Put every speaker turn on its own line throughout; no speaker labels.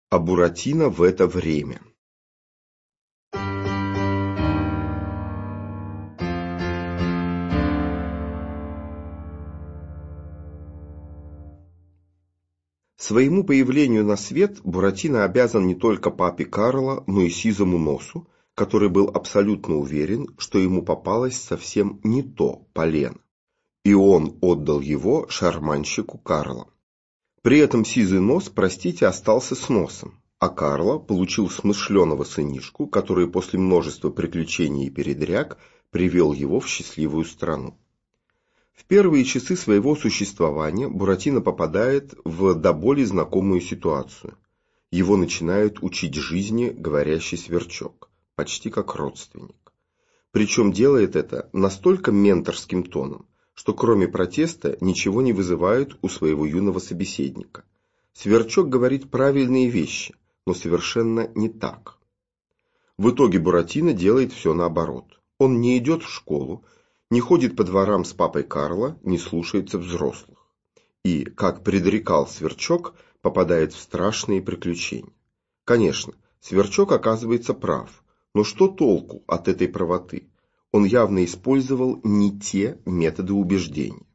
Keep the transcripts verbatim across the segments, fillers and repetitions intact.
А Буратино в это время. Своему появлению на свет Буратино обязан не только папе Карло, но и сизому носу, который был абсолютно уверен, что ему попалось совсем не то полено, и он отдал его шарманщику Карло. При этом сизый нос, простите, остался с носом, а Карло получил смышленого сынишку, который после множества приключений и передряг привел его в счастливую страну. В первые часы своего существования Буратино попадает в до боли знакомую ситуацию. Его начинают учить жизни говорящий сверчок, почти как родственник. Причем делает это настолько менторским тоном, что кроме протеста ничего не вызывает у своего юного собеседника. Сверчок говорит правильные вещи, но совершенно не так. В итоге Буратино делает все наоборот. Он не идет в школу, не ходит по дворам с папой Карло, не слушается взрослых. И, как предрекал Сверчок, попадает в страшные приключения. Конечно, Сверчок оказывается прав, но что толку от этой правоты? Он явно использовал не те методы убеждения.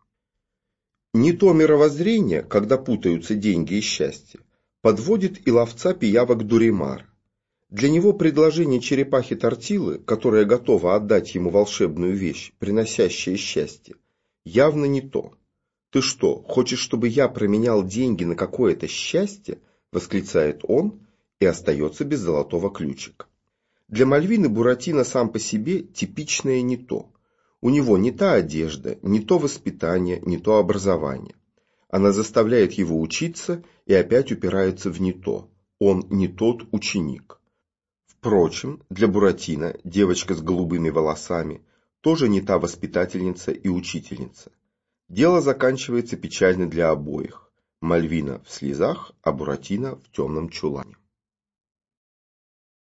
Не то мировоззрение, когда путаются деньги и счастье, подводит и ловца пиявок Дуримара. Для него предложение черепахи Тортилы, которая готова отдать ему волшебную вещь, приносящую счастье, явно не то. «Ты что, хочешь, чтобы я променял деньги на какое-то счастье?» – восклицает он и остается без золотого ключика. Для Мальвины Буратино сам по себе типичное не то. У него не та одежда, не то воспитание, не то образование. Она заставляет его учиться и опять упирается в не то. Он не тот ученик. Впрочем, для Буратино девочка с голубыми волосами тоже не та воспитательница и учительница. Дело заканчивается печально для обоих. Мальвина в слезах, а Буратино в темном чулане.